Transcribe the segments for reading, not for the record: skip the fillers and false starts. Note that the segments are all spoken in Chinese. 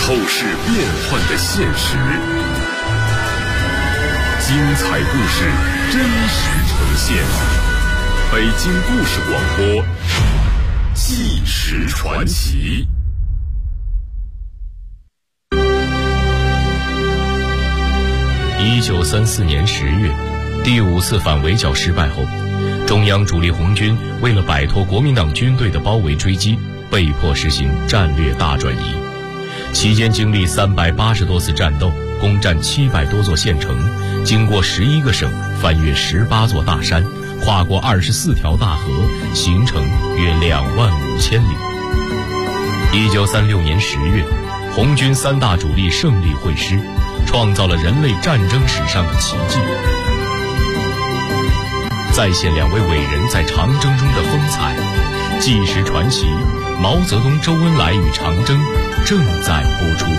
透视变幻的现实，精彩故事真实呈现。北京故事广播，纪实传奇。 1934年10月，第5次反围剿失败后，中央主力红军为了摆脱国民党军队的包围追击，被迫实行战略大转移。期间经历380多次战斗，攻占700多座县城，经过11个省，翻越18座大山，跨过24条大河，行程约25000里。1936年10月，红军3大主力胜利会师，创造了人类战争史上的奇迹，再现2位伟人在长征中的风采。纪实传奇，毛泽东、周恩来与长征正在播出。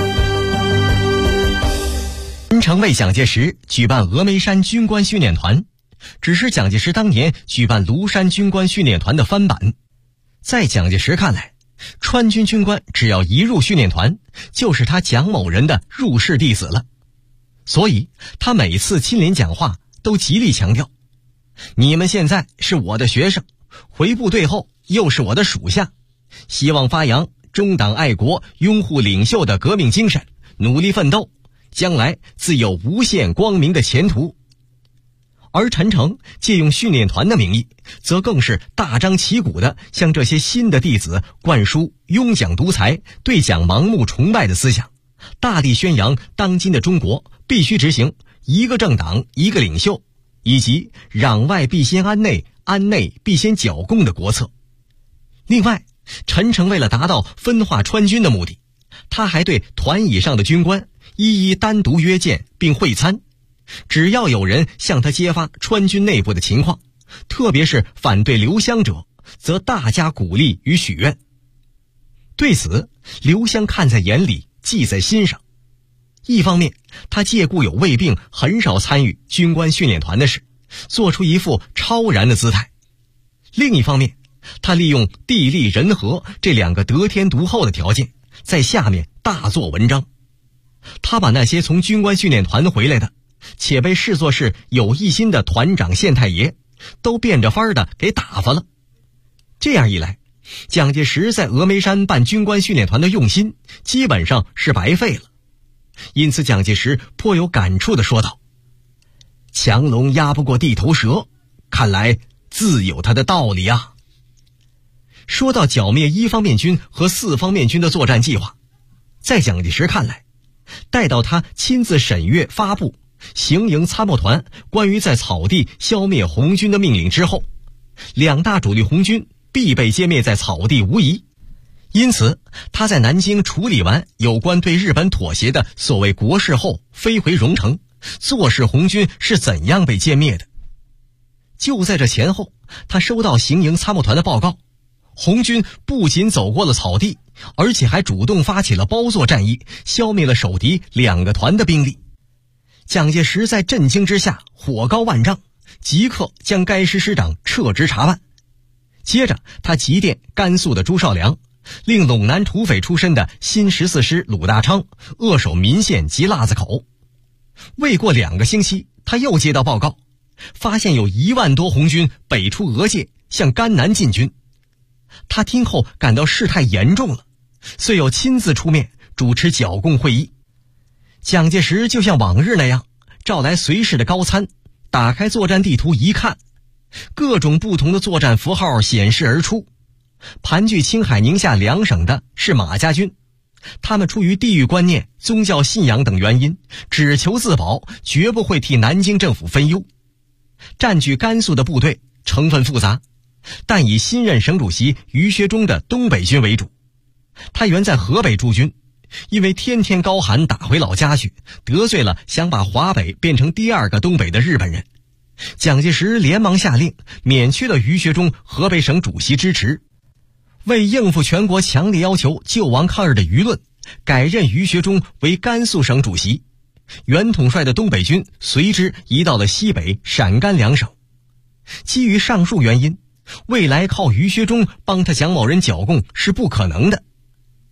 陈诚为蒋介石举办峨眉山军官训练团，只是蒋介石当年举办庐山军官训练团的翻版。在蒋介石看来，川军军官只要一入训练团，就是他蒋某人的入室弟子了。所以他每次亲临讲话都极力强调，你们现在是我的学生，回部队后又是我的属下，希望发扬忠党爱国、拥护领袖的革命精神，努力奋斗，将来自有无限光明的前途。而陈诚借用训练团的名义，则更是大张旗鼓地向这些新的弟子灌输拥蒋独裁、对蒋盲目崇拜的思想，大力宣扬当今的中国必须执行一个政党一个领袖，以及攘外必先安内，安内必先剿共的国策。另外，陈诚为了达到分化川军的目的，他还对团以上的军官一一单独约见并会参，只要有人向他揭发川军内部的情况，特别是反对刘湘者，则大加鼓励与许愿。对此，刘湘看在眼里，记在心上。一方面，他借故有胃病，很少参与军官训练团的事，做出一副超然的姿态；另一方面，他利用地利人和这2个得天独厚的条件，在下面大做文章。他把那些从军官训练团回来的，且被视作是有异心的团长县太爷，都变着法儿的给打发了。这样一来，蒋介石在峨眉山办军官训练团的用心基本上是白费了。因此蒋介石颇有感触地说道，强龙压不过地头蛇，看来自有它的道理啊。说到剿灭1方面军和4方面军的作战计划，在蒋介石看来，待到他亲自审阅发布行营参谋团关于在草地消灭红军的命令之后，2大主力红军必被歼灭在草地无疑。因此他在南京处理完有关对日本妥协的所谓国事后，飞回荣城，坐视红军是怎样被歼灭的。就在这前后，他收到行营参谋团的报告，红军不仅走过了草地，而且还主动发起了包座战役，消灭了守敌2个团的兵力。蒋介石在震惊之下火高万丈，即刻将该师师长撤职查办。接着他急电甘肃的朱绍良，令陇南土匪出身的新14师鲁大昌扼守岷县及腊子口。未过2个星期，他又接到报告，发现有1万多红军北出俄界，向甘南进军。他听后感到事态严重了，遂又亲自出面主持剿共会议。蒋介石就像往日那样，召来随侍的高参，打开作战地图一看，各种不同的作战符号显示而出。盘踞青海宁夏2省的是马家军，他们出于地域观念、宗教信仰等原因，只求自保，绝不会替南京政府分忧。占据甘肃的部队成分复杂，但以新任省主席于学忠的东北军为主。他原在河北驻军，因为天天高寒打回老家去，得罪了想把华北变成第2个东北的日本人。蒋介石连忙下令免去了于学忠河北省主席支持，为应付全国强烈要求救亡抗日的舆论，改任于学忠为甘肃省主席，原统帅的东北军随之移到了西北、陕甘2省。基于上述原因，未来靠于学忠帮他蒋某人剿共是不可能的。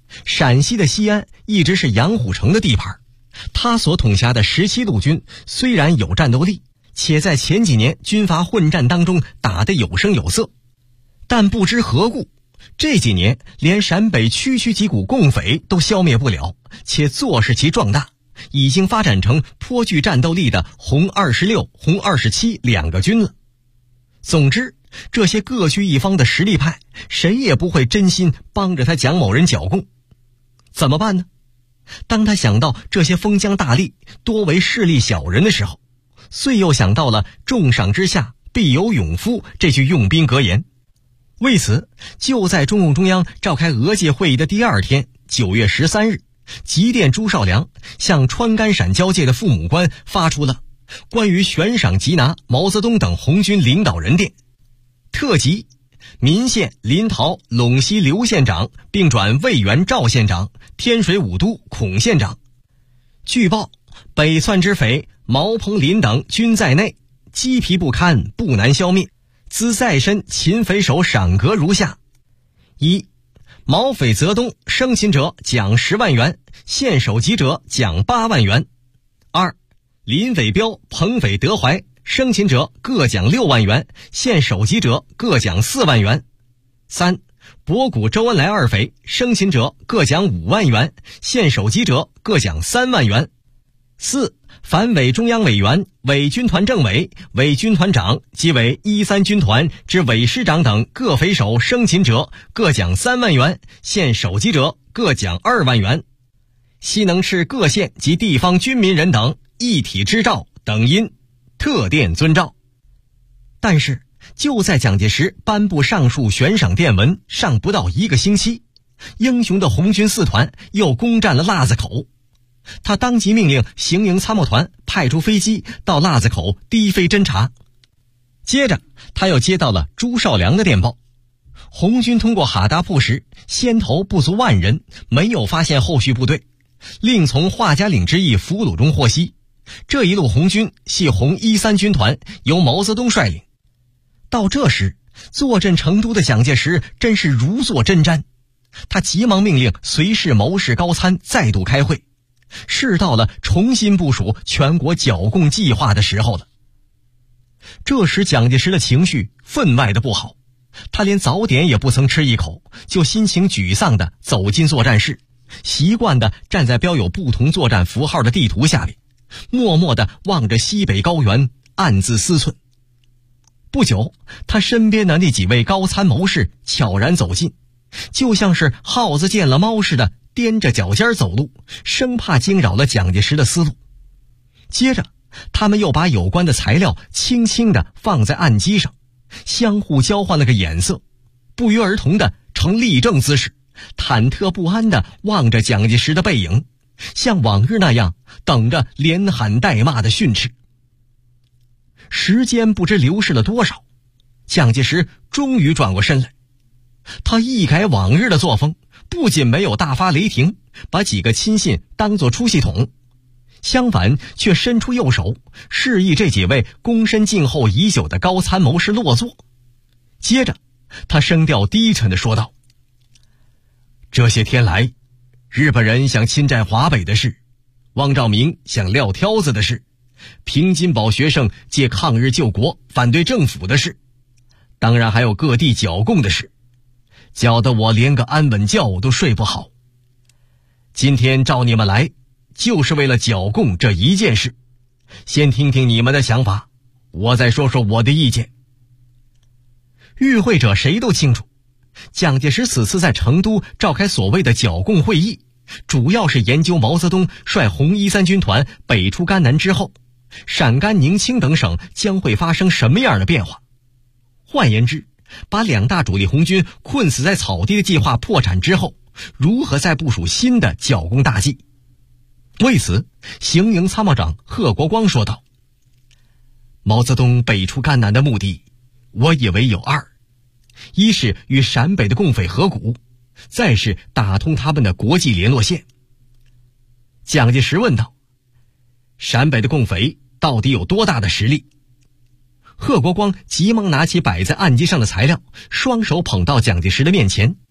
陕西的西安一直是杨虎城的地盘，他所统辖的17路军虽然有战斗力，且在前几年军阀混战当中打得有声有色，但不知何故，这几年连陕北区几股共匪都消灭不了，且坐视其壮大，已经发展成颇具战斗力的红26、红27两个军了。总之，这些各据一方的实力派，谁也不会真心帮着他蒋某人剿共。怎么办呢？当他想到这些封疆大吏多为势力小人的时候，遂又想到了重赏之下必有勇夫这句用兵格言。为此，就在中共中央召开俄界会议的第2天，9月13日，急电朱绍良向川甘陕交界的父母官发出了关于悬赏缉拿毛泽东等红军领导人电，特急民县临洮陇西刘县长并转渭源赵县长，天水武都孔县长。据报，北窜之匪毛鹏林等均在内，鸡皮不堪，不难消灭。兹在身擒匪首赏格如下：一、毛匪泽东生擒者奖10万元，现首级者奖8万元；二、林伟彪、彭匪德怀生擒者各奖6万元，现首级者各奖4万元；三、博古周恩来二匪生擒者各奖5万元，现首级者各奖3万元；四、凡伪中央委员、伪军团政委、伪军团长及伪13军团之伪师长等各匪首生擒者各奖3万元，现首级者各奖2万元。悉能斥各县及地方军民人等一体之诏等因特电遵照。但是就在蒋介石颁布上述悬赏电文尚不到1个星期，英雄的红军4团又攻占了腊子口。他当即命令行营参谋团派出飞机到腊子口低飞侦察。接着他又接到了朱绍良的电报，红军通过哈达铺时先头不足10000人，没有发现后续部队，另从华家岭之役俘虏中获悉，这一路红军系红13军团，由毛泽东率领。到这时，坐镇成都的蒋介石真是如坐针毡，他急忙命令随侍谋士高参再度开会，是到了重新部署全国剿共计划的时候了。这时蒋介石的情绪分外的不好，他连早点也不曾吃一口，就心情沮丧地走进作战室，习惯地站在标有不同作战符号的地图下面，默默地望着西北高原，暗自思忖。不久，他身边的那几位高参谋士悄然走近，就像是耗子见了猫似的踮着脚尖走路，生怕惊扰了蒋介石的思路。接着他们又把有关的材料轻轻地放在案几上，相互交换了个眼色，不约而同地呈立正姿势，忐忑不安地望着蒋介石的背影，像往日那样等着连喊带骂的训斥。时间不知流逝了多少，蒋介石终于转过身来。他一改往日的作风，不仅没有大发雷霆，把几个亲信当作出气筒，相反却伸出右手，示意这几位躬身静候已久的高参谋士落座。接着他声调低沉地说道：这些天来，日本人想侵占华北的事，汪兆铭想撂挑子的事，平津堡学生借抗日救国反对政府的事，当然还有各地剿共的事，搅得我连个安稳觉都睡不好。今天召你们来，就是为了剿共这一件事，先听听你们的想法，我再说说我的意见。与会者谁都清楚，蒋介石此次在成都召开所谓的剿共会议，主要是研究毛泽东率红13军团北出甘南之后，陕甘宁青等省将会发生什么样的变化。换言之，把2大主力红军困死在草地的计划破产之后，如何再部署新的剿共大计。为此，行营参谋长贺国光说道：毛泽东北出甘南的目的，我以为有2，一是与陕北的共匪合股，再是打通他们的国际联络线。蒋介石问道：陕北的共匪到底有多大的实力？贺国光急忙拿起摆在案几上的材料，双手捧到蒋介石的面前。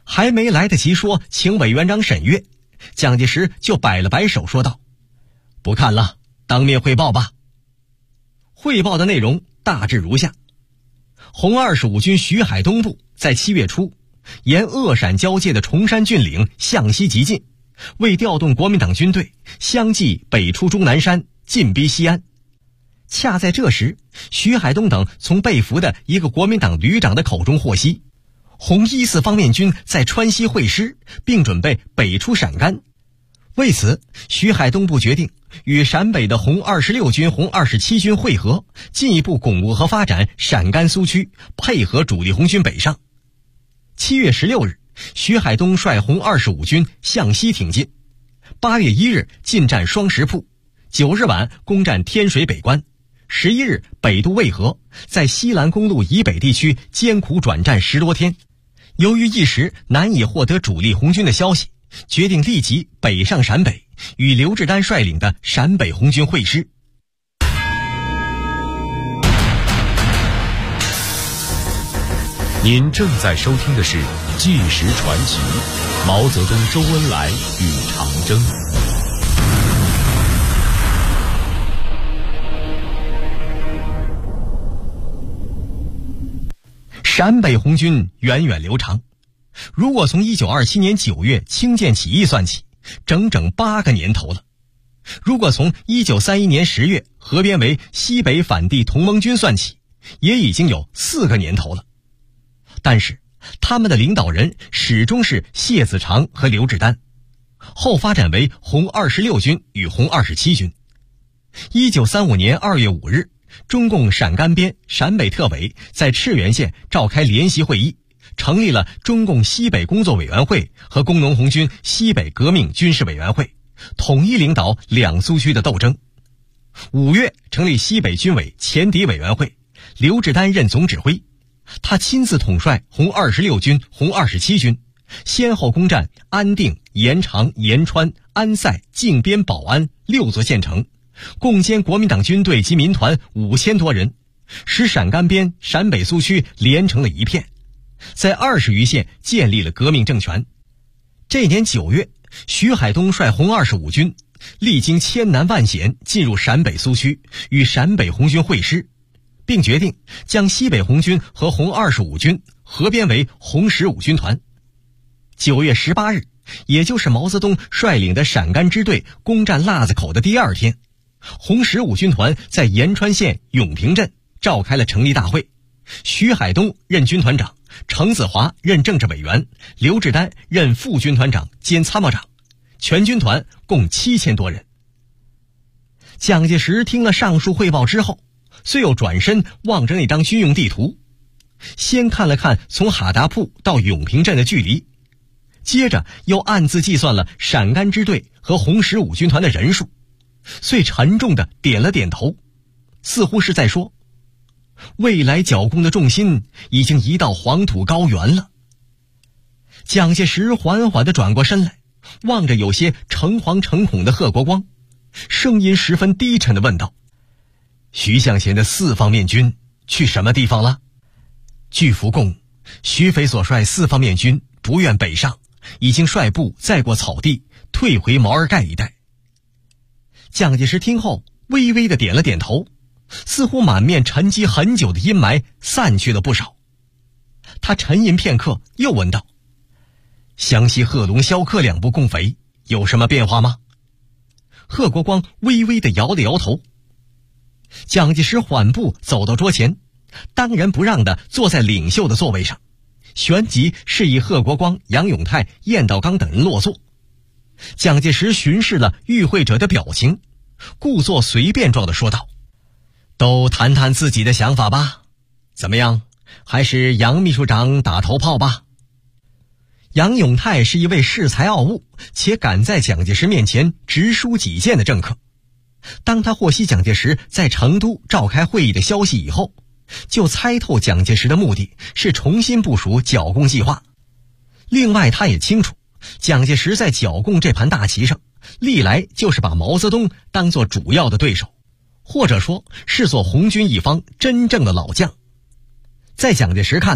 还没来得及说请委员长审阅，蒋介石就摆了摆手说道：“不看了，当面汇报吧。”汇报的内容大致如下：红25军徐海东部在7月初沿鄂陕交界的崇山峻岭向西急进，为调动国民党军队，相继北出终南山，进逼西安。恰在这时，徐海东等从被俘的一个国民党旅长的口中获悉，红14方面军在川西会师，并准备北出陕甘。为此，徐海东部决定与陕北的红26军、红27军会合，进一步巩固和发展陕甘苏区，配合主力红军北上。7月16日，徐海东率红25军向西挺进。8月1日进占双石铺，9日晚攻占天水北关，11日北渡渭河，在西兰公路以北地区艰苦转战10多天。由于一时难以获得主力红军的消息，决定立即北上陕北，与刘志丹率领的陕北红军会师。 您正在收听的是《纪实传奇》，毛泽东、周恩来与长征。 陕北红军源远流长，如果从1927年9月清涧起义算起，整整8个年头了；如果从1931年10月合编为西北反帝同盟军算起，也已经有4个年头了。但是他们的领导人始终是谢子长和刘志丹，后发展为红26军与红27军。1935年2月5日，中共陕甘边陕北特委在赤原县召开联席会议，成立了中共西北工作委员会和工农红军西北革命军事委员会，统一领导两苏区的斗争。5月成立西北军委前敌委员会，刘志丹任总指挥，他亲自统帅红26军、红27军，先后攻占安定、延长、延川、安塞、靖边、保安6座县城，共歼国民党军队及民团5000多人，使陕甘边陕北苏区连成了一片，在20余县建立了革命政权。这年9月，徐海东率红25军历经千难万险进入陕北苏区，与陕北红军会师，并决定将西北红军和红25军合编为红15军团。9月18日，也就是毛泽东率领的陕甘支队攻占腊子口的第2天，红15军团在延川县永平镇召开了成立大会，徐海东任军团长，程子华任政治委员，刘志丹任副军团长兼参谋长，全军团共7000多人。蒋介石听了上述汇报之后，遂又转身望着那张军用地图，先看了看从哈达铺到永平镇的距离，接着又暗自计算了陕甘支队和红15军团的人数，遂沉重地点了点头，似乎是在说，未来剿共的重心已经移到黄土高原了。蒋介石缓缓地转过身来，望着有些诚惶诚恐的贺国光，声音十分低沉地问道：徐向前的4方面军去什么地方了？据伏供，徐匪所率4方面军不愿北上，已经率部再过草地，退回毛尔盖一带。蒋介石听后微微地点了点头，似乎满面沉积很久的阴霾散去了不少。他沉吟片刻，又问道：湘西贺龙、萧克2部共匪有什么变化吗？贺国光微微地摇了摇头。蒋介石缓步走到桌前，当仁不让地坐在领袖的座位上，旋即示意贺国光、杨永泰、晏道刚等人落座。蒋介石巡视了与会者的表情，故作随便状地说道：都谈谈自己的想法吧，怎么样，还是杨秘书长打头炮吧。杨永泰是一位恃才傲物且敢在蒋介石面前直抒己见的政客，当他获悉蒋介石在成都召开会议的消息以后，就猜透蒋介石的目的是重新部署剿共计划。另外他也清楚，蒋介石在剿共这盘大棋上历来就是把毛泽东当作主要的对手，或者说视作红军一方真正的老将。在蒋介石看来，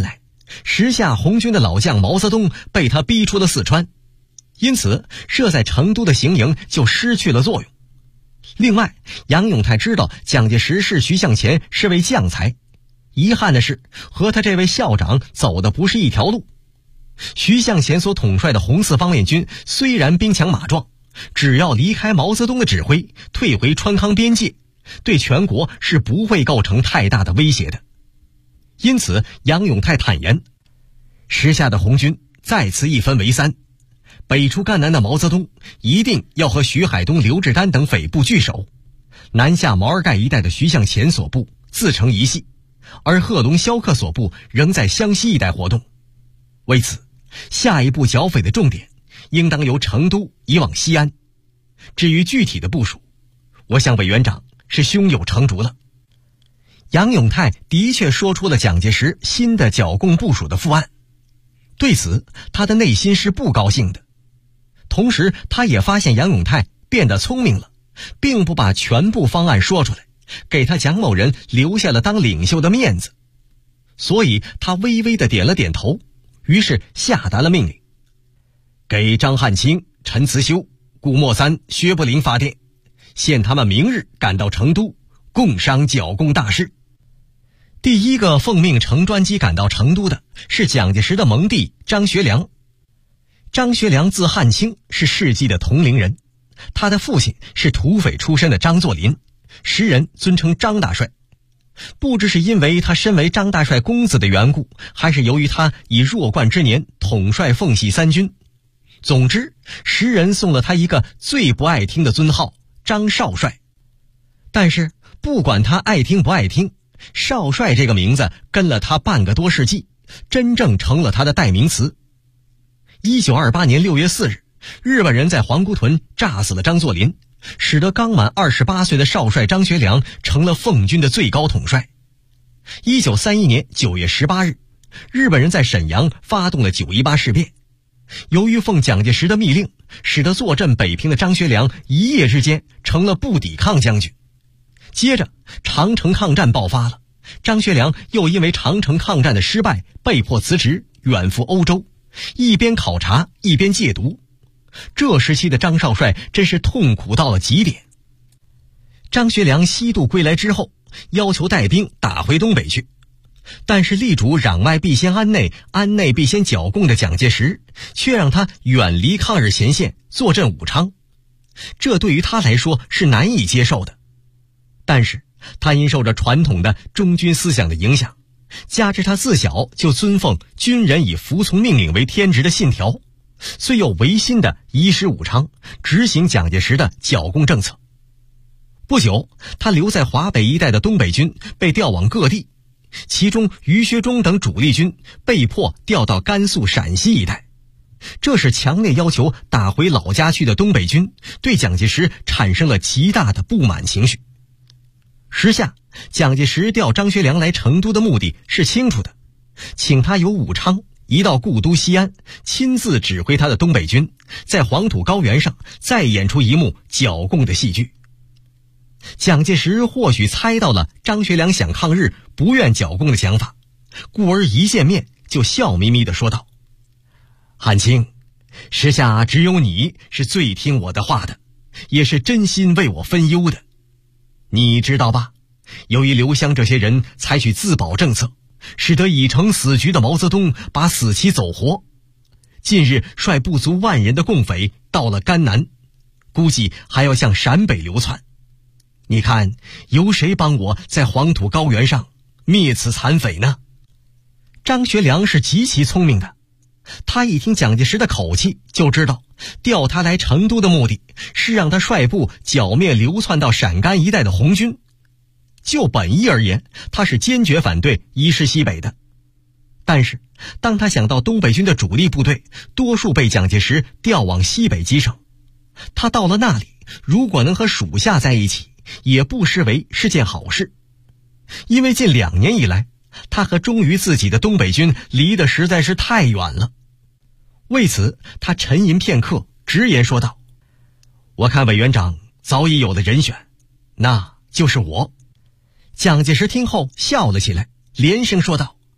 时下红军的老将毛泽东被他逼出了四川，因此设在成都的行营就失去了作用。另外，杨永泰知道蒋介石视徐向前是位将才，遗憾的是和他这位校长走的不是一条路。徐向前所统帅的红四方面军虽然兵强马壮，只要离开毛泽东的指挥，退回川康边界，对全国是不会构成太大的威胁的。因此，杨永泰坦言，时下的红军再次一分为三，北出赣南的毛泽东一定要和徐海东、刘志丹等匪部聚首，南下毛尔盖一带的徐向前所部自成一系，而贺龙、萧克所部仍在湘西一带活动。为此，下一步剿匪的重点应当由成都移往西安。至于具体的部署，我想委员长是胸有成竹了。杨永泰的确说出了蒋介石新的剿共部署的复案，对此他的内心是不高兴的。同时他也发现杨永泰变得聪明了，并不把全部方案说出来，给他蒋某人留下了当领袖的面子。所以他微微地点了点头，于是下达了命令，给张汉卿、陈慈修、顾墨三、薛伯龄发电，限他们明日赶到成都，共商剿共大事。第一个奉命乘专机赶到成都的是蒋介石的盟弟张学良。张学良字汉卿，是世纪的同龄人，他的父亲是土匪出身的张作霖，时人尊称张大帅。不知是因为他身为张大帅公子的缘故，还是由于他以弱冠之年统帅奉系三军，总之时人送了他一个最不爱听的尊号张少帅。但是不管他爱听不爱听，少帅这个名字跟了他半个多世纪，真正成了他的代名词。1928年6月4日，日本人在皇姑屯炸死了张作霖，使得刚满28岁的少帅张学良成了奉军的最高统帅。1931年9月18日，日本人在沈阳发动了918事变。由于奉蒋介石的密令，使得坐镇北平的张学良一夜之间成了不抵抗将军。接着长城抗战爆发了，张学良又因为长城抗战的失败被迫辞职，远赴欧洲，一边考察一边戒毒。这时期的张少帅真是痛苦到了极点。张学良西渡归来之后，要求带兵打回东北去，但是力主攘外必先安内，安内必先剿共的蒋介石却让他远离抗日前线，坐镇武昌。这对于他来说是难以接受的。但是他因受着传统的忠君思想的影响，加之他自小就尊奉军人以服从命令为天职的信条，虽又违心的移师武昌，执行蒋介石的剿共政策。不久，他留在华北一带的东北军被调往各地，其中于学忠等主力军被迫调到甘肃、陕西一带。这使强烈要求打回老家去的东北军对蒋介石产生了极大的不满情绪。时下蒋介石调张学良来成都的目的是清楚的，请他由武昌移到故都西安，亲自指挥他的东北军，在黄土高原上再演出一幕剿共的戏剧。蒋介石或许猜到了张学良想抗日、不愿剿共的想法，故而一见面就笑眯眯地说道：“汉卿，时下只有你是最听我的话的，也是真心为我分忧的。你知道吧？由于刘湘这些人采取自保政策，使得已成死局的毛泽东把死期走活。近日率不足10000人的共匪到了甘南，估计还要向陕北流窜。你看，由谁帮我在黄土高原上灭此残匪呢？”张学良是极其聪明的，他一听蒋介石的口气就知道调他来成都的目的是让他率部剿灭流窜到陕甘一带的红军。就本意而言，他是坚决反对移师西北的。但是当他想到东北军的主力部队多数被蒋介石调往西北几省，他到了那里如果能和属下在一起，也不失为是件好事。因为近2年以来，他和忠于自己的东北军离得实在是太远了。为此他沉吟片刻，直言说道：“我看委员长早已有了人选，那就是我。”蒋介石听后笑了起来，连声说道：“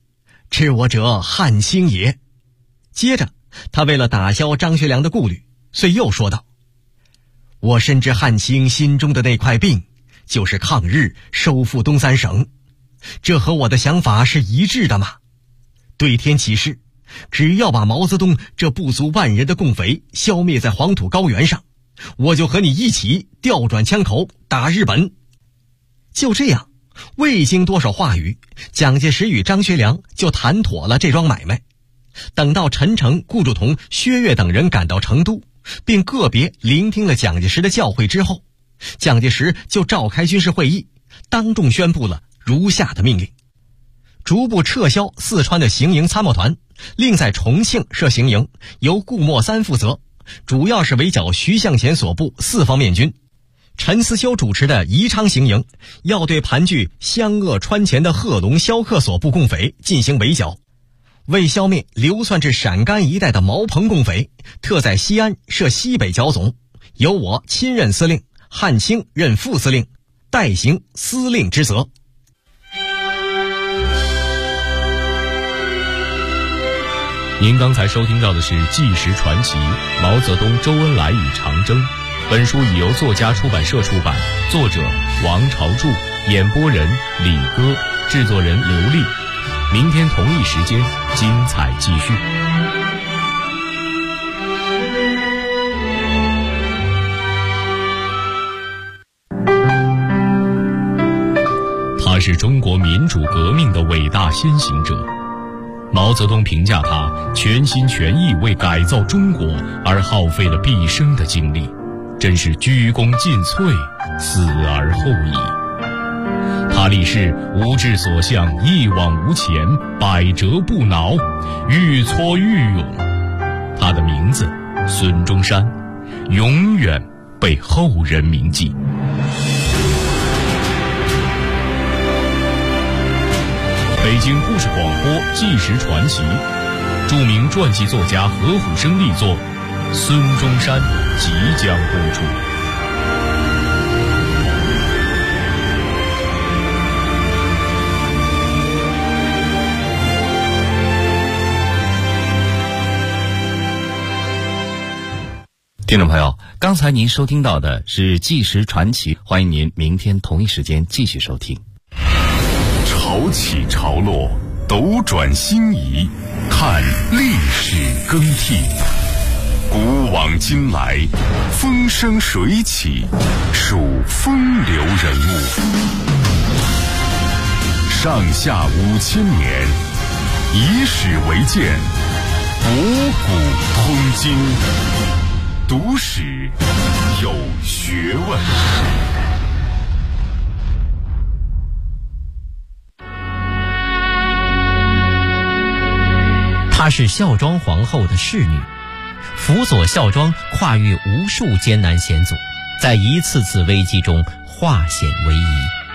知我者汉卿也。接着他为了打消张学良的顾虑，遂又说道：我深知汉卿心中的那块病，就是抗日收复东三省，这和我的想法是一致的嘛。对天起誓，只要把毛泽东这不足万人的共匪消灭在黄土高原上，我就和你一起调转枪口打日本。就这样，未经多少话语，蒋介石与张学良就谈妥了这桩买卖。等到陈诚、顾祝同、薛岳等人赶到成都，并个别聆听了蒋介石的教诲之后，蒋介石就召开军事会议，当众宣布了如下的命令：逐步撤销四川的行营参谋团，另在重庆设行营，由顾墨三负责，主要是围剿徐向前所部四方面军。陈思修主持的宜昌行营要对盘踞湘鄂川黔的贺龙、萧克所部共匪进行围剿。为消灭流窜至陕甘一带的毛彭共匪，特在西安设西北剿总，由我亲任司令，汉卿任副司令，代行司令之责。 您刚才收听到的是《纪实传奇：毛泽东、周恩来与长征》。本书已由作家出版社出版，作者王朝柱，演播人李歌，制作人刘丽。明天同一时间，精彩继续。他是中国民主革命的伟大先行者。毛泽东评价他全心全意为改造中国而耗费了毕生的精力，真是鞠躬尽瘁，死而后已。他立誓无志所向，一往无前，百折不挠，愈挫愈勇。他的名字孙中山永远被后人铭记。北京故事广播纪实传奇，著名传记作家何虎生力作《孙中山》即将播出。 听众朋友，刚才您收听到的是纪实传奇，欢迎您明天同一时间继续收听。 潮起潮落，斗转星移，看历史更替，古往今来，风生水起，数风流人物。上下5000年，以史为鉴，博古通今，读史有学问。 她是孝庄皇后的侍女，辅佐孝庄跨越无数艰难险阻，在一次次危机中化险为夷。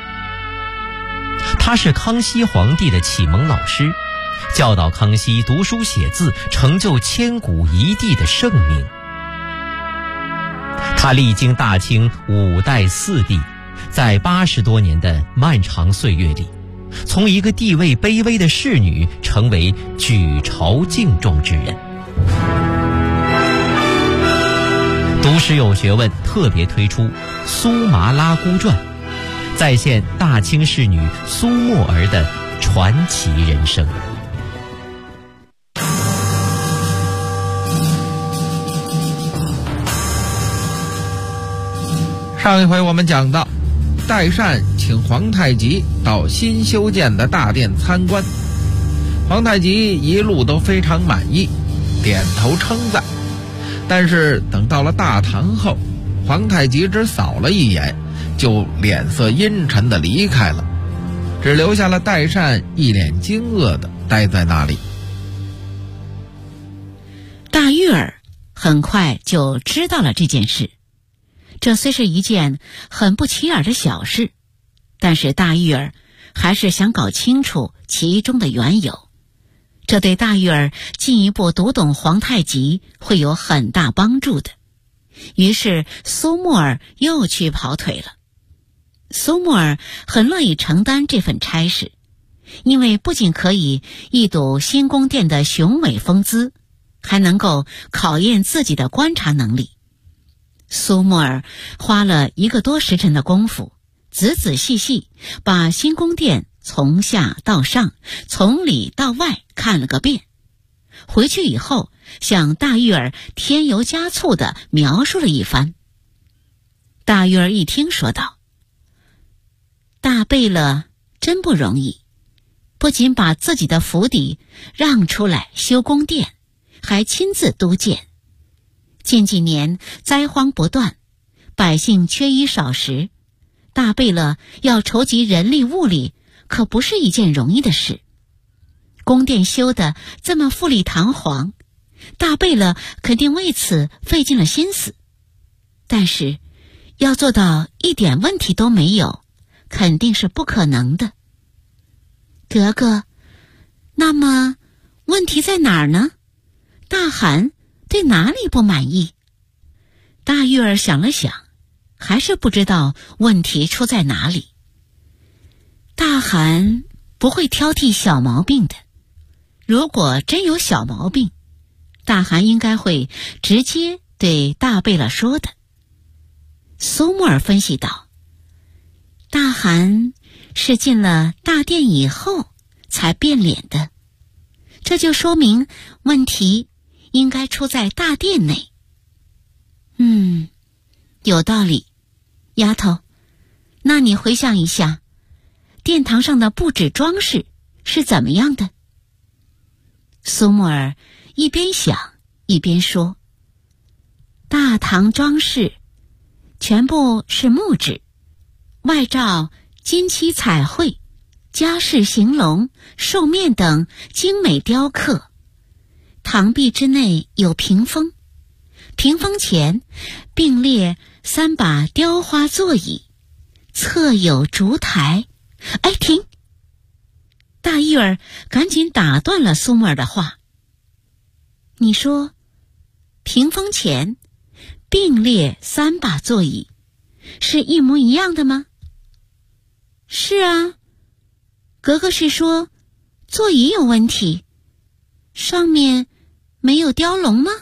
她是康熙皇帝的启蒙老师，教导康熙读书写字，成就千古一帝的盛名。她历经大清5代4帝，在80多年的漫长岁月里，从一个地位卑微的侍女成为举朝敬重之人。读史有学问特别推出《苏麻拉姑传》，再现大清侍女苏沫儿的传奇人生。 上一回我们讲到，代善请皇太极到新修建的大殿参观，皇太极一路都非常满意，点头称赞。但是等到了大堂后，皇太极只扫了一眼，就脸色阴沉地离开了，只留下了代善一脸惊愕地待在那里。 大玉儿很快就知道了这件事。这虽是一件很不起眼的小事，但是大玉儿还是想搞清楚其中的缘由，这对大玉儿进一步读懂皇太极会有很大帮助的。于是苏沫儿又去跑腿了。苏沫儿很乐意承担这份差事， 因为不仅可以一睹新宫殿的雄伟风姿，还能够考验自己的观察能力。苏沫儿花了1个多时辰的功夫，仔仔细细把新宫殿从下到上，从里到外看了个遍。回去以后，向大玉儿添油加醋地描述了一番。大玉儿一听说道：“大贝勒真不容易，不仅把自己的府邸让出来修宫殿，还亲自督建。近几年灾荒不断，百姓缺衣少食，大贝勒要筹集人力物力，可不是一件容易的事。宫殿修得这么富丽堂皇，大贝勒肯定为此费尽了心思。但是要做到一点问题都没有，肯定是不可能的。格格，那么问题在哪儿呢？大汗对哪里不满意？”大玉儿想了想，还是不知道问题出在哪里。大汗不会挑剔小毛病的，如果真有小毛病，大汗应该会直接对大贝勒说的。苏沫儿分析道：“大汗是进了大殿以后才变脸的，这就说明问题应该出在大殿内。”有道理。丫头，那你回想一下，殿堂上的布置装饰是怎么样的？苏沫儿一边想一边说：“大堂装饰全部是木质，外罩金漆彩绘、家饰形龙、兽面等精美雕刻。堂壁之内有屏风，屏风前并列3把雕花座椅，侧有烛台。”哎，停！大玉儿赶紧打断了苏沫儿的话。你说，屏风前并列3把座椅，是一模一样的吗？是啊，格格是说座椅有问题，上面没有雕龙吗？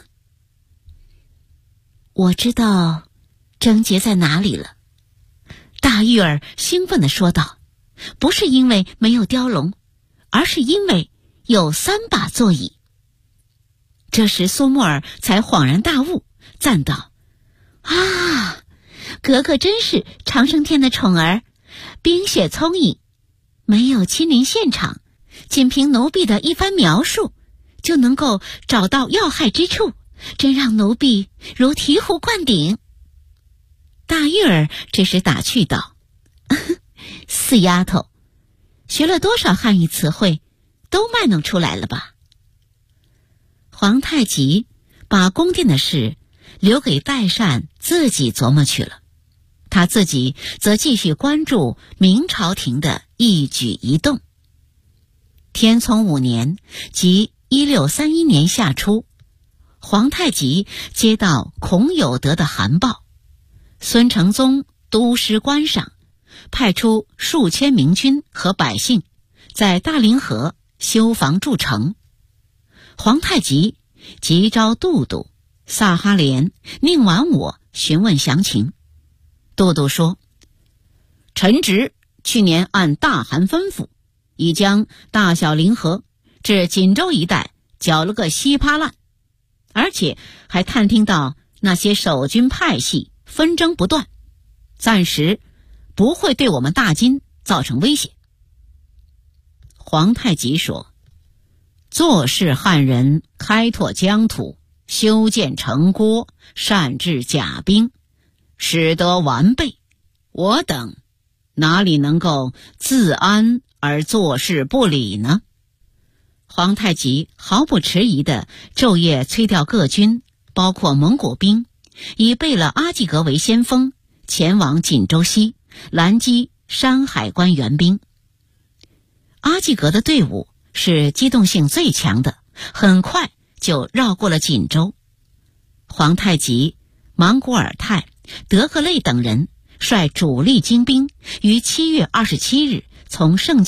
我知道症结在哪里了。大玉儿兴奋地说道：“不是因为没有雕龙，而是因为有3把座椅。”这时苏沫儿才恍然大悟，赞道：“啊，格格真是长生天的宠儿，冰雪聪颖，没有亲临现场，仅凭奴婢的一番描述，就能够找到要害之处，真让奴婢如醍醐灌顶。”大玉儿这时打趣道：“四丫头，学了多少汉语词汇，都卖弄出来了吧？”皇太极把宫殿的事留给代善自己琢磨去了，他自己则继续关注明朝廷的一举一动。天聪5年，即1631年夏初，皇太极接到孔有德的函报，孙承宗督师关上，派出数千明军和百姓在大凌河修房筑城。皇太极急召都督萨哈连、宁完我询问详情。都督说：“臣侄去年按大汗吩咐，已将大小凌河至锦州一带搅了个稀巴烂，而且还探听到那些守军派系纷争不断，暂时不会对我们大金造成威胁。”皇太极说：“做事汉人开拓疆土，修建城郭，善治甲兵，使得完备，我等哪里能够自安而坐视不理呢？”皇太极毫不迟疑地昼夜催调各军，包括蒙古兵，以贝勒阿济格为先锋，前往锦州西拦击山海关援兵。阿济格的队伍是机动性最强的，很快就绕过了锦州。皇太极、莽古尔泰、德格类等人率主力精兵于7月27日从盛京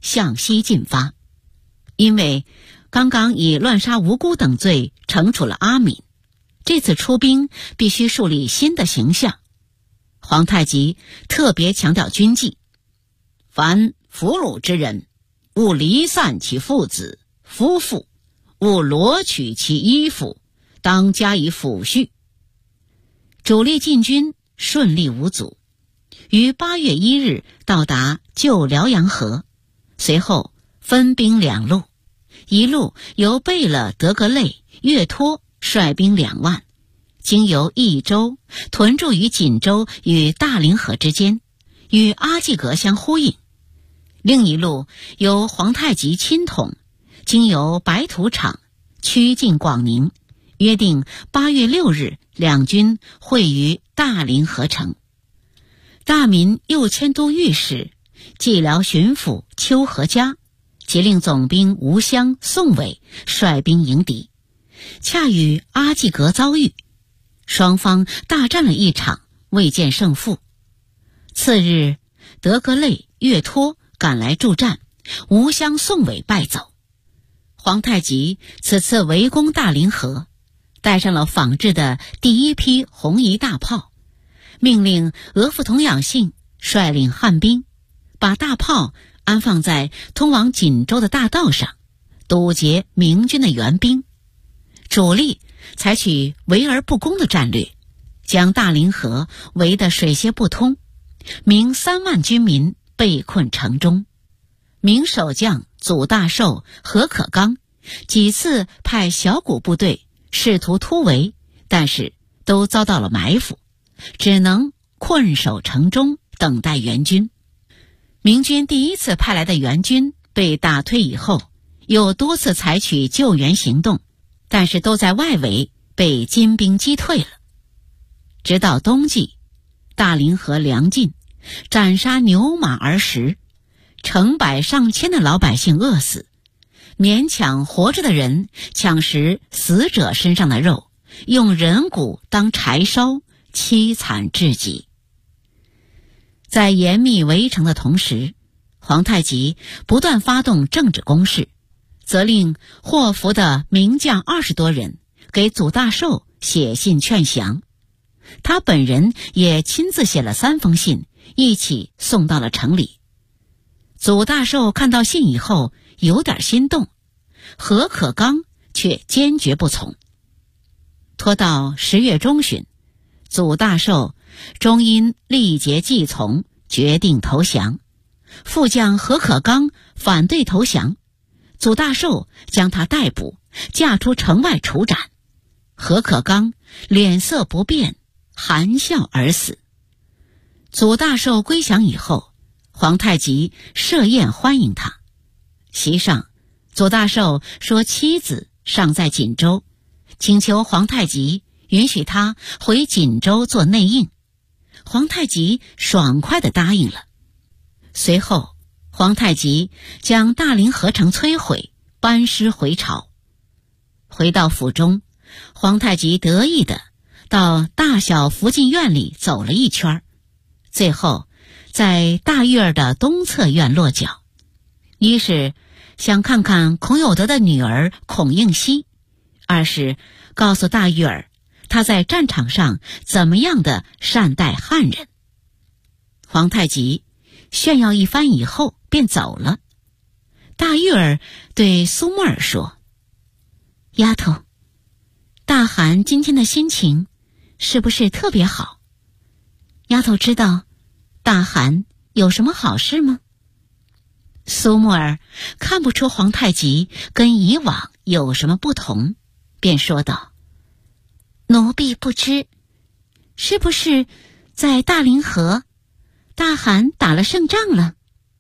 向西进发。因为刚刚以乱杀无辜等罪惩处了阿敏，这次出兵必须树立新的形象。皇太极特别强调军纪，凡俘虏之人，勿离散其父子、夫妇，勿罗取其衣服，当加以抚恤。主力进军顺利无阻，于8月1日到达旧辽阳河，随后分兵2路，一路由贝勒德格类、岳托率兵2万，经由益州屯驻于锦州与大凌河之间，与阿济格相呼应；另一路由皇太极亲统，经由白土场趋近广宁，约定8月6日两军会于大凌河城。大明右迁都御史、蓟辽巡抚邱和嘉即令总兵吴襄、宋伟率兵迎敌，恰与阿济格遭遇，双方大战了一场，未见胜负。次日，德格类、岳托赶来助战，吴襄、宋伟败走。皇太极此次围攻大凌河，带上了仿制的第一批红夷大炮，命令额驸统养性率领汉兵，把大炮安放在通往锦州的大道上，堵截明军的援兵。主力采取围而不攻的战略，将大凌河围得水泄不通，明3万军民被困城中。明守将祖大寿、何可刚几次派小股部队试图突围，但是都遭到了埋伏，只能困守城中等待援军。明军第一次派来的援军被打退以后，又多次采取救援行动，但是都在外围被金兵击退了。直到冬季，大凌河粮尽，斩杀牛马儿食，成百上千的老百姓饿死，勉强活着的人抢食死者身上的肉，用人骨当柴烧，凄惨至极。在严密围城的同时，皇太极不断发动政治攻势，责令祸福的名将20多人给祖大寿写信劝降。他本人也亲自写了3封信，一起送到了城里。祖大寿看到信以后有点心动，何可刚却坚决不从。拖到10月中旬，祖大寿终因力竭既从，决定投降。副将何可刚反对投降，祖大寿将他逮捕，架出城外处斩。何可刚脸色不变，含笑而死。祖大寿归降以后，皇太极设宴欢迎他。席上，祖大寿说妻子尚在锦州，请求皇太极允许他回锦州做内应。皇太极爽快地答应了。随后，皇太极将大凌河城摧毁，班师回朝。回到府中，皇太极得意地到大小福晋院里走了一圈，最后在大院儿的东侧院落脚。一是想看看孔有德的女儿孔应熙，二是告诉大玉儿他在战场上怎么样的善待汉人。皇太极炫耀一番以后便走了。大玉儿对苏沫儿说：“丫头，大汗今天的心情是不是特别好？丫头知道大汗有什么好事吗？”苏沫儿看不出皇太极跟以往有什么不同，便说道：“奴婢不知，是不是在大凌河，大汗打了胜仗了？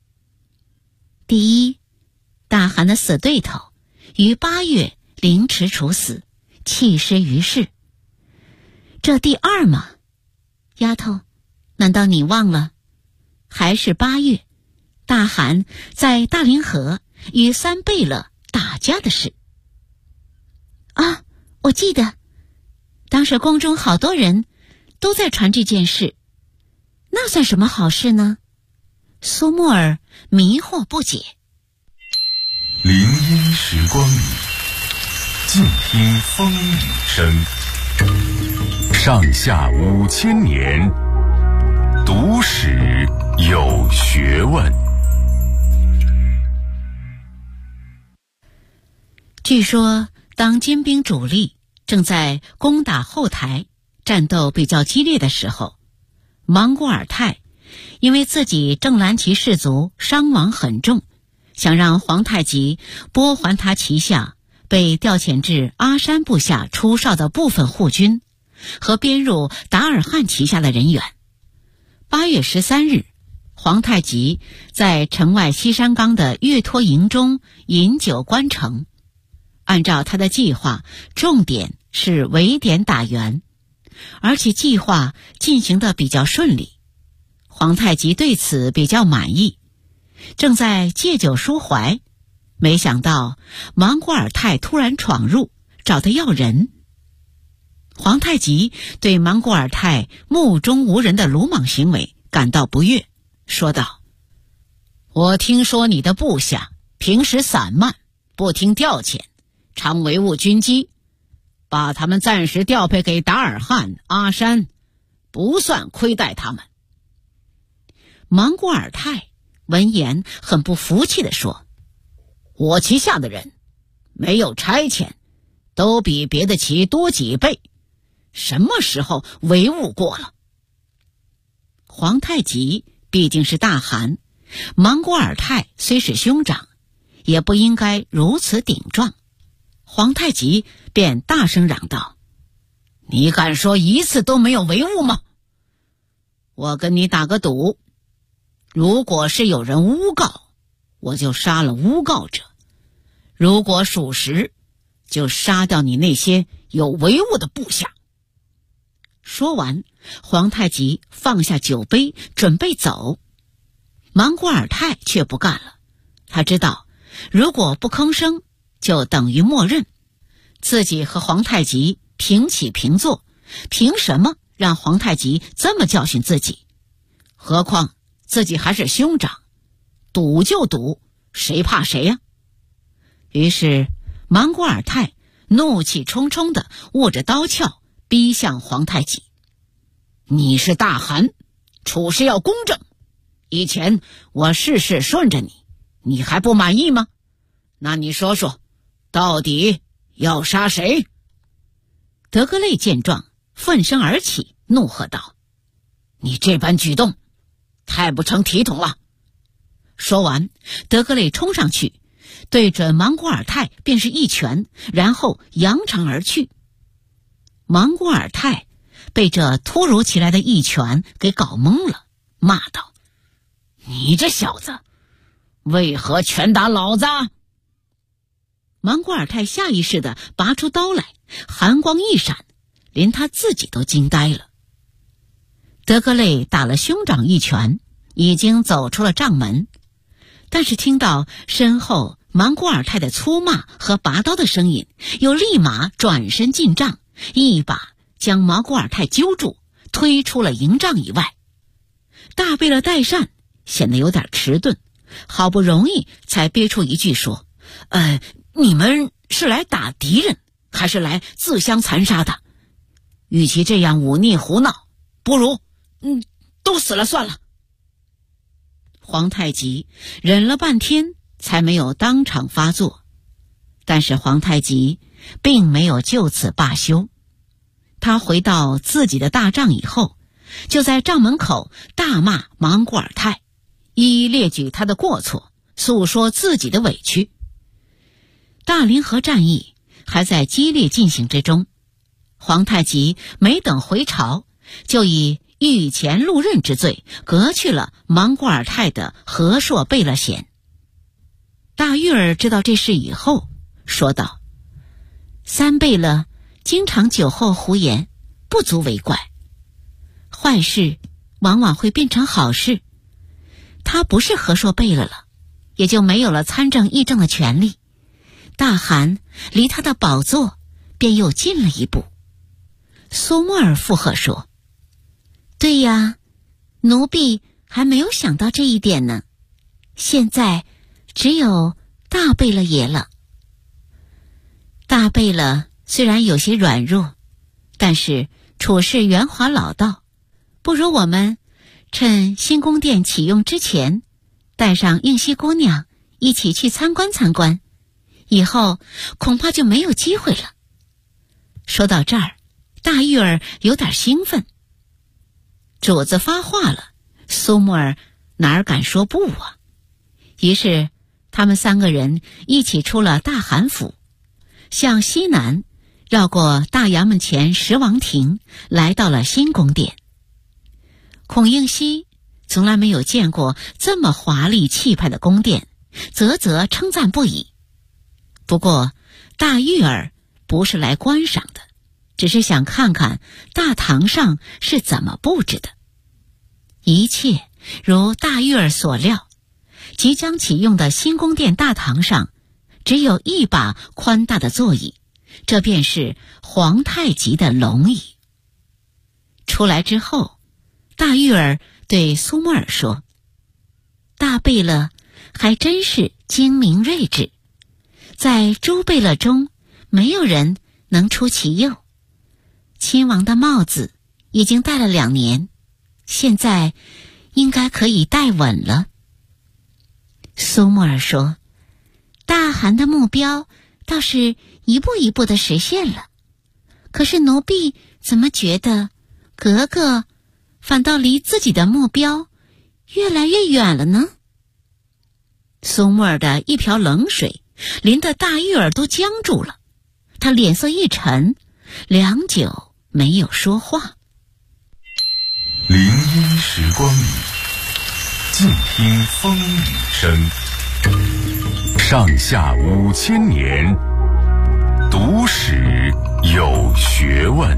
第一，大汗的死对头于8月凌迟处死，弃尸于世。这第二嘛，丫头，难道你忘了？还是8月，大汗在大凌河与3贝勒打架的事。”啊，我记得，当时宫中好多人都在传这件事，那算什么好事呢？苏沫儿迷惑不解。 林荫时光里，静听风雨声。上下5000年，读史有学问。 据说，当金兵主力正在攻打后台，战斗比较激烈的时候，莽古尔泰因为自己正蓝旗士卒伤亡很重，想让皇太极拨还他旗下被调遣至阿山部下出哨的部分护军和编入达尔汉旗下的人员。8月13日，皇太极在城外西山冈的岳托营中饮酒观城。按照他的计划，重点是围点打援，而且计划进行得比较顺利。皇太极对此比较满意，正在借酒抒怀，没想到莽古尔泰突然闯入，找他要人。皇太极对莽古尔泰目中无人的鲁莽行为感到不悦，说道：我听说你的部下平时散漫，不听调遣，常违误军机，把他们暂时调配给达尔汉、阿山，不算亏待他们。莽古尔泰闻言很不服气地说：我旗下的人没有差遣，都比别的旗多几倍，什么时候违误过了？皇太极毕竟是大汗，莽古尔泰虽是兄长，也不应该如此顶撞。皇太极便大声嚷道：你敢说一次都没有违误吗？我跟你打个赌，如果是有人诬告，我就杀了诬告者；如果属实，就杀掉你那些有违误的部下。说完，皇太极放下酒杯准备走。莽古尔泰却不干了，他知道如果不吭声，就等于默认，自己和皇太极平起平坐，凭什么让皇太极这么教训自己？何况自己还是兄长，赌就赌，谁怕谁呀？于是莽古尔泰怒气冲冲地握着刀鞘逼向皇太极。你是大汗，处事要公正，以前我事事顺着你，你还不满意吗？那你说说，到底要杀谁？德格类见状奋身而起，怒喝道：你这般举动太不成体统了！说完，德格类冲上去，对准莽古尔泰便是一拳，然后扬长而去。莽古尔泰被这突如其来的一拳给搞懵了，骂道：你这小子为何拳打老子？莽古尔泰下意识地拔出刀来，寒光一闪，连他自己都惊呆了。德格类打了兄长一拳，已经走出了帐门，但是听到身后莽古尔泰的粗骂和拔刀的声音，又立马转身进帐，一把将莽古尔泰揪住，推出了营帐以外。大贝勒代善显得有点迟钝，好不容易才憋出一句说：你们是来打敌人，还是来自相残杀的？与其这样忤逆胡闹，不如都死了算了。皇太极忍了半天才没有当场发作，但是皇太极并没有就此罢休。他回到自己的大帐以后，就在帐门口大骂莽古尔泰，一一列举他的过错，诉说自己的委屈。大凌河战役还在激烈进行之中，皇太极没等回朝，就以御前路任之罪革去了莽古尔泰的和硕贝勒衔。大玉儿知道这事以后说道：三贝勒经常酒后胡言，不足为怪，坏事往往会变成好事。他不是和硕贝勒了，也就没有了参政议政的权利，大汗离他的宝座便又近了一步。苏沫尔附和说：对呀，奴婢还没有想到这一点呢。现在只有大贝勒爷了。大贝勒虽然有些软弱，但是处事圆滑老道，不如我们趁新宫殿启用之前，带上映曦姑娘一起去参观参观，以后恐怕就没有机会了。说到这儿，大玉儿有点兴奋。主子发话了，苏木儿哪儿敢说不啊？于是他们3个人一起出了大韩府，向西南绕过大衙门前十王亭，来到了新宫殿。孔应希从来没有见过这么华丽气派的宫殿，啧啧称赞不已。不过大玉儿不是来观赏的，只是想看看大堂上是怎么布置的。一切如大玉儿所料，即将启用的新宫殿大堂上只有一把宽大的座椅，这便是皇太极的龙椅。出来之后，大玉儿对苏木儿说：“大贝勒还真是精明睿智，在诸贝勒中没有人能出其右。亲王的帽子已经戴了2年，现在应该可以戴稳了。”苏木儿说：“大汗的目标倒是一步一步地实现了，可是奴婢怎么觉得格格反倒离自己的目标越来越远了呢？”苏木儿的一瓢冷水淋得大玉儿都僵住了，她脸色一沉，良久没有说话。 林荫时光里，静听风雨声。上下5000年，读史有学问。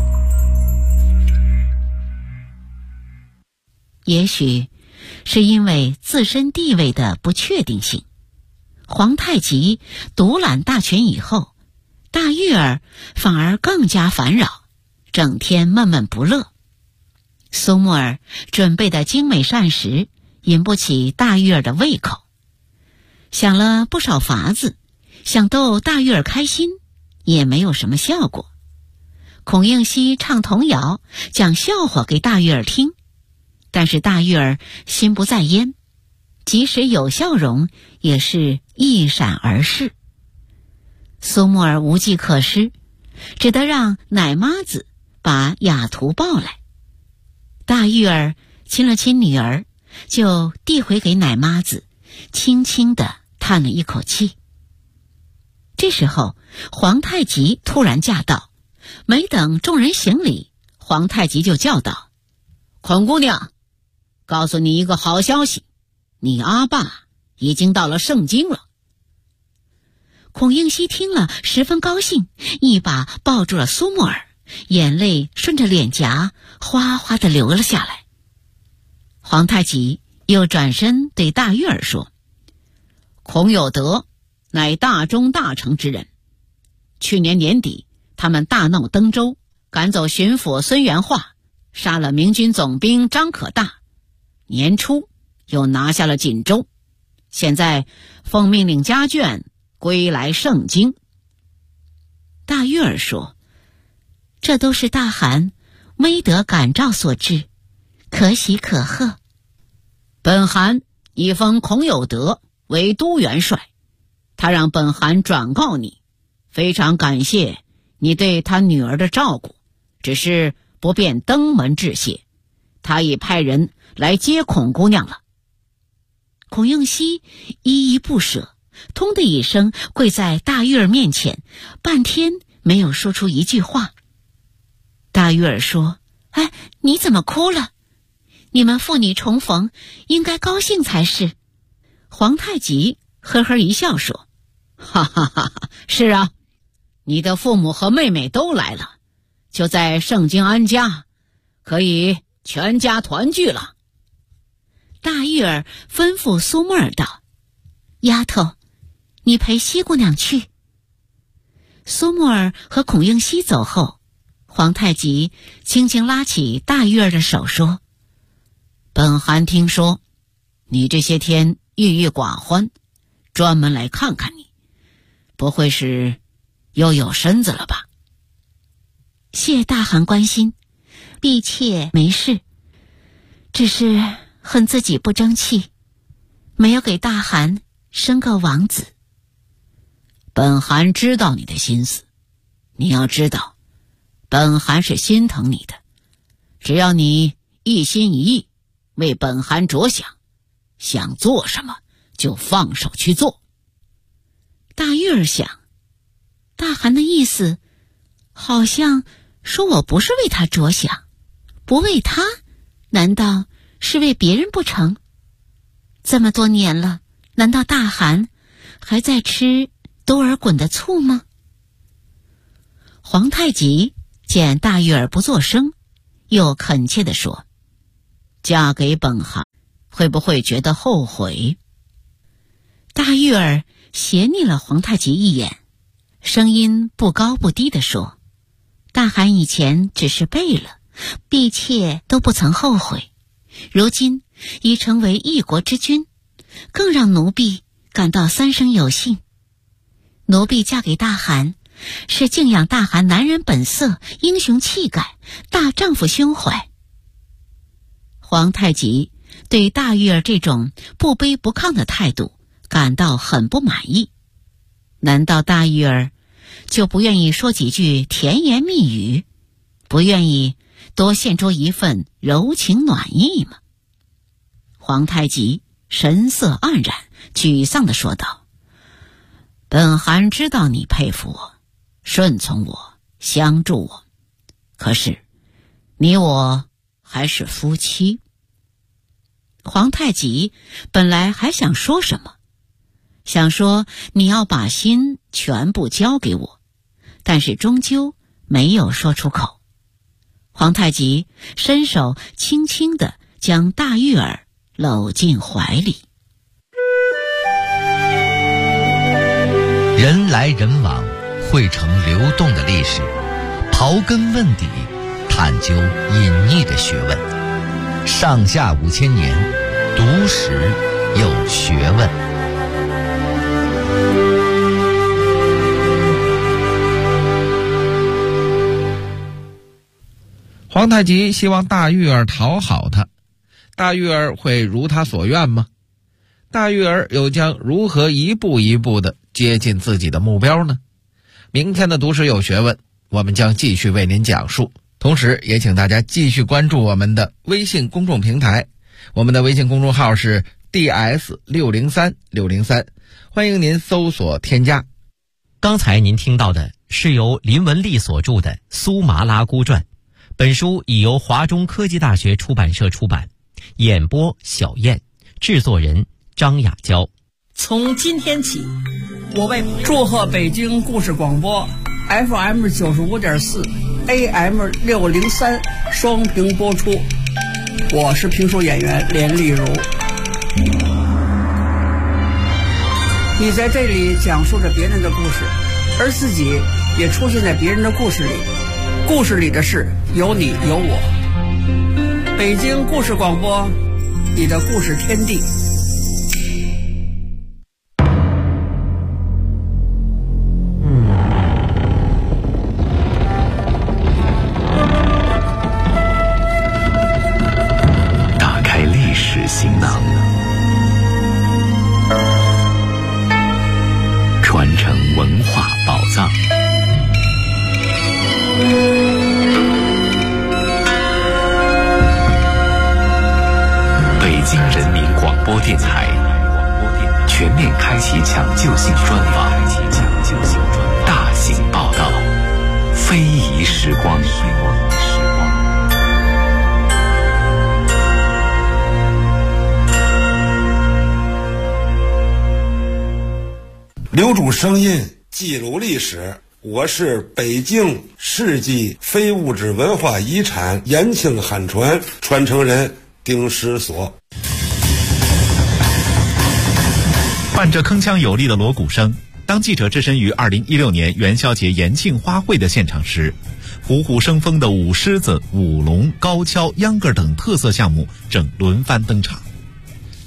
也许是因为自身地位的不确定性，皇太极独揽大权以后，大玉儿反而更加烦扰，整天闷闷不乐。苏木儿准备的精美膳食引不起大玉儿的胃口，想了不少法子，想逗大玉儿开心，也没有什么效果。孔应希唱童谣，讲笑话给大玉儿听，但是大玉儿心不在焉，即使有笑容，也是一闪而逝。苏木儿无计可施，只得让奶妈子把雅图抱来。大玉儿亲了亲女儿，就递回给奶妈子，轻轻地叹了一口气。这时候皇太极突然驾到，没等众人行礼，皇太极就叫道：“孔姑娘，告诉你一个好消息，你阿爸已经到了盛京了。”孔应希听了十分高兴，一把抱住了苏木儿，眼泪顺着脸颊哗哗地流了下来。皇太极又转身对大玉儿说：“孔有德乃大中大成之人，去年年底他们大闹登州，赶走巡抚孙元化，杀了明军总兵张可大，年初又拿下了锦州，现在奉命令家眷归来盛京。”大玉儿说：“这都是大汗威德感召所致，可喜可贺。本汗已封孔有德为都元帅，他让本汗转告你，非常感谢你对他女儿的照顾，只是不便登门致谢，他已派人来接孔姑娘了。”孔应希依依不舍，通的一声跪在大玉儿面前，半天没有说出一句话。大玉儿说：“哎，你怎么哭了？你们父女重逢，应该高兴才是。”皇太极呵呵一笑说：“哈哈哈哈，是啊，你的父母和妹妹都来了，就在盛京安家，可以全家团聚了。”大玉儿吩咐苏木儿道：“丫头，你陪西姑娘去。”苏木儿和孔应希走后，皇太极轻轻拉起大玉儿的手说：“本汗听说你这些天郁郁寡欢， 专门来看看你，不会是又有身子了吧？谢大汗关心，婢妾没事，只是恨自己不争气，没有给大汗生个王子。本汗知道你的心思，你要知道，本汗是心疼你的，只要你一心一意为本汗着想，想做什么就放手去做。大玉儿想，大汗的意思好像说我不是为他着想，不为他，难道是为别人不成？这么多年了，难道大汗还在吃多尔衮的醋吗？皇太极见大玉儿不作声，又恳切地说，嫁给本汗会不会觉得后悔？大玉儿斜睨了皇太极一眼，声音不高不低地说，大汗以前只是背了，婢妾都不曾后悔，如今已成为一国之君，更让奴婢感到三生有幸。奴婢嫁给大汗，是敬仰大汗男人本色、英雄气概、大丈夫胸怀。皇太极对大玉儿这种不卑不亢的态度感到很不满意。难道大玉儿就不愿意说几句甜言蜜语，不愿意多献出一份柔情暖意吗？皇太极神色黯然，沮丧地说道，本汗知道你佩服我，顺从我，相助我，可是你我还是夫妻。皇太极本来还想说什么，想说你要把心全部交给我，但是终究没有说出口。皇太极伸手轻轻地将大玉儿搂进怀里。 人来人往，汇成流动的历史，刨根问底，探究隐匿的学问，上下5000年，读史有学问。 皇太极希望大玉儿讨好他，大玉儿会如他所愿吗？大玉儿又将如何一步一步地接近自己的目标呢？明天的读史有学问，我们将继续为您讲述，同时也请大家继续关注我们的微信公众平台，我们的微信公众号是 DS603603，欢迎您搜索添加。 刚才您听到的是由林文丽所著的《苏麻拉姑传》，本书已由华中科技大学出版社出版，演播小燕，制作人张雅娇。 从今天起，我为祝贺北京故事广播 FM 95.4 AM 603双屏播出。我是评书演员连丽如。你在这里讲述着别人的故事，而自己也出现在别人的故事里，故事里的事有你有我。北京故事广播，你的故事天地。 打开历史行囊，传承文化宝藏。北京人民广播电台全面开启抢救性专访，大型报道，非遗时光。 留住声音，记录历史。我是北京世纪非物质文化遗产延庆汉船传承人丁石所。 伴着铿锵有力的锣鼓声，当记者置身于2016年元宵节延庆花卉的现场时，虎虎生风的舞狮子、舞龙、高跷、秧歌等特色项目正轮番登场。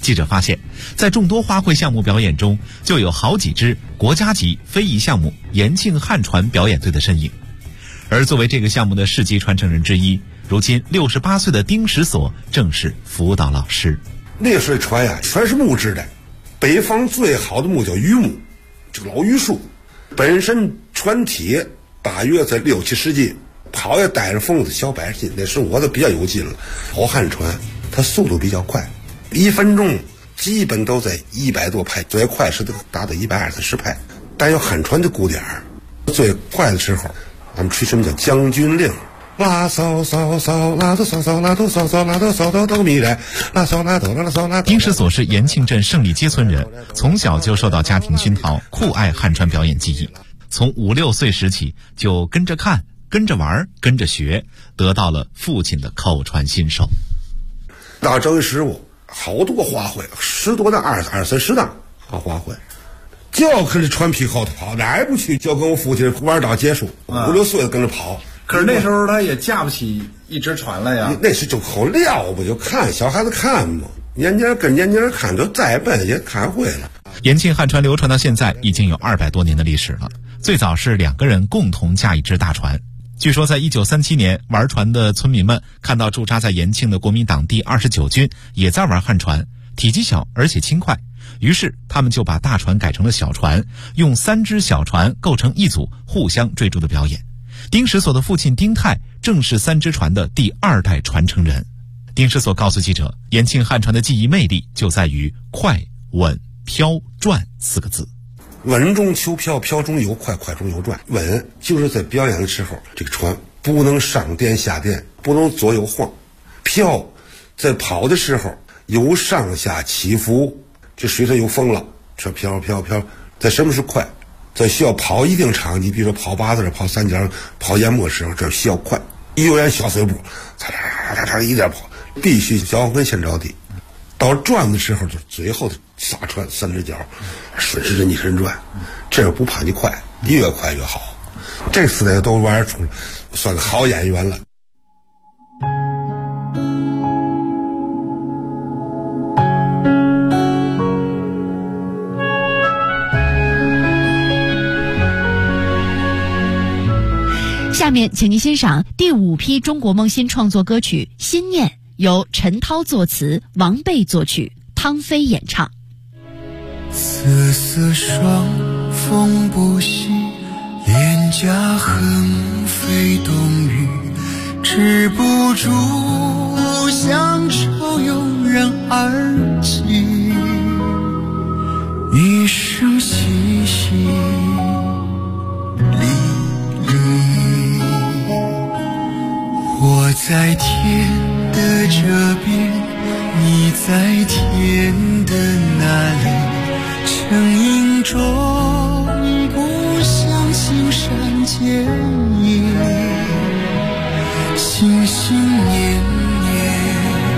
记者发现，在众多花卉项目表演中，就有好几支国家级非遗项目延庆汉传表演队的身影。而作为这个项目的世纪传承人之一，如今68岁的丁石所正是辅导老师。 那时候船呀，全是木质的，北方最好的木叫榆木，这个老榆树，本身船体大约在6、70斤，跑也带着风子小100斤，那时候我都比较有劲了。跑汉船它速度比较快，1分钟基本都在100多拍，最快是达到120拍。但有汉船的鼓点儿，最快的时候，俺们吹什么叫将军令。拉骚骚骚，拉哆骚骚，拉哆骚骚，拉哆骚哆哆咪来，拉骚拉哆拉骚拉。 丁石所是延庆镇胜利街村人，从小就受到家庭熏陶，酷爱汉传表演技艺。从5、6岁时起，就跟着看、跟着玩、跟着学，得到了父亲的口传心授。 大正时候，好多花卉，10多档、20、30档好花卉。就要跟着船皮后头跑，哪也不去，就跟我父亲玩到结束，5、6岁跟着跑。 可是那时候他也架不起一只船来呀。 那是就口料不就看小孩子看嘛，年年跟年年看，就再笨也看会了。 延庆汉船流传到现在已经有200多年的历史了。最早是2个人共同驾一只大船。据说在1937年，玩船的村民们看到驻扎在延庆的国民党第29军也在玩汉船，体积小而且轻快，于是他们就把大船改成了小船，用3只小船构成一组，互相追逐的表演。丁石所的父亲丁泰正是3只船的第2代传承人。丁石所告诉记者，延庆汉船的技艺魅力就在于快、稳、飘、转4个字。 稳中求飘，飘中有快，快中有转。稳就是在表演的时候，这个船不能上颠下颠，不能左右晃。飘在跑的时候有上下起伏，这水上有风了，这飘飘飘。在什么是快？在需要跑一定长，你比如说跑8字、跑3角、跑淹没的时候，这需要快。有点小碎步，嚓嚓嚓嚓一点跑，必须脚跟先着地。到转的时候，就最后撒船3只脚，顺时针逆时针转，这样不怕你快，你越快越好。这4代都玩出，算个好演员了。 下面请您欣赏第5批中国梦新创作歌曲《心念》，由陈涛作词，王贝作曲，汤飞演唱。 瑟瑟双风不息，脸颊横飞冬雨，止不住乡愁油然而起，一声淅淅沥沥。我在天的这边，你在天的那里，成影中故乡青山见影，心心念念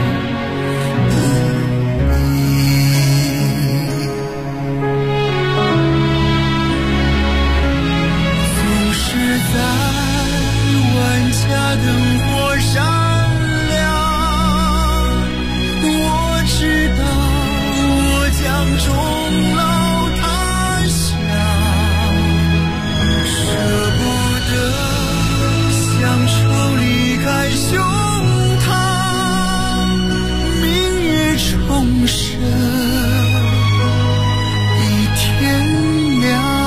总是在万家灯火闪亮，我知道我将终老他乡，舍不得乡愁离开胸膛，明月重生一天亮。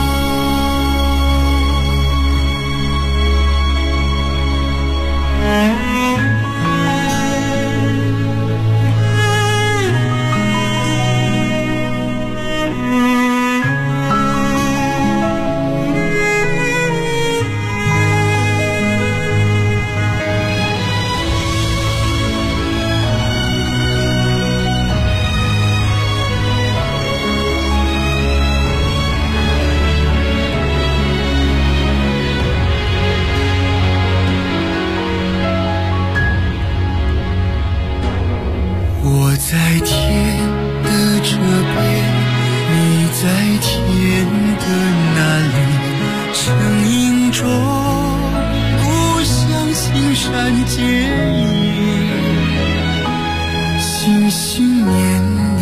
我在天的这边，你在天的那里，成影中故乡青山见影，心心念念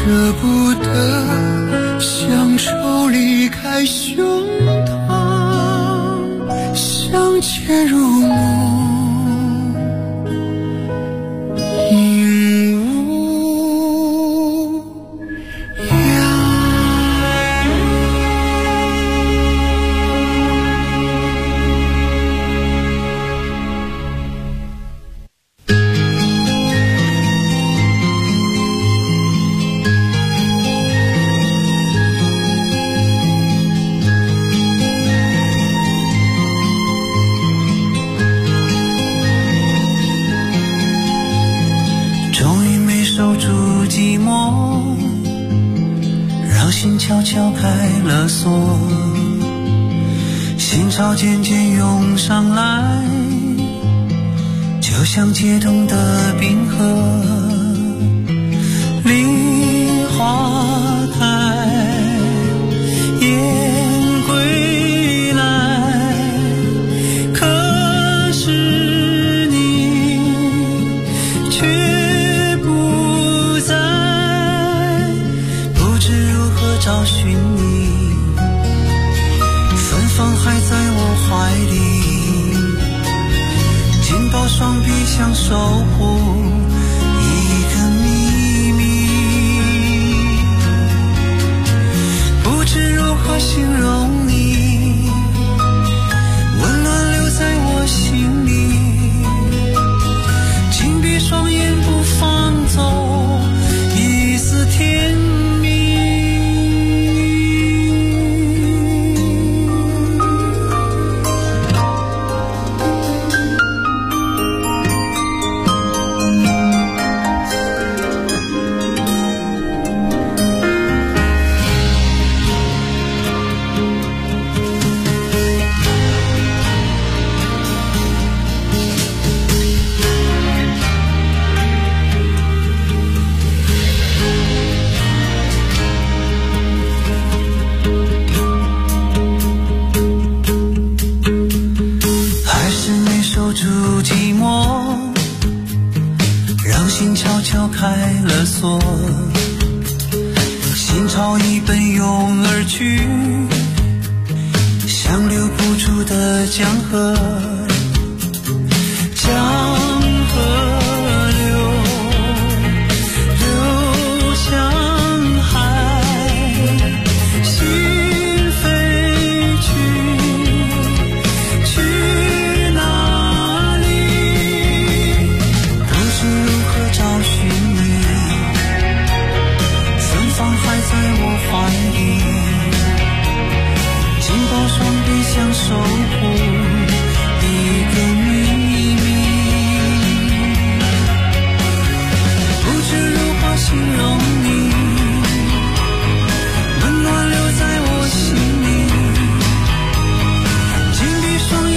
舍不得乡愁离开胸膛，相见如梦，应无恙。 悄悄开了锁，心潮渐渐涌上来，就像解冻的冰河。梨花开，雁归来，可是你却不在，不知如何找寻你，芬芳还在我怀里，紧抱双臂想守护一个秘密，不知如何形容你，温暖留在我心里，紧闭双眼不放走一丝甜蜜。开了锁，心潮已奔涌而去，像留不住的江河，江河流向海，心飞去哪里？不知如何找寻你，芬芳还在我怀里，紧抱双臂相守。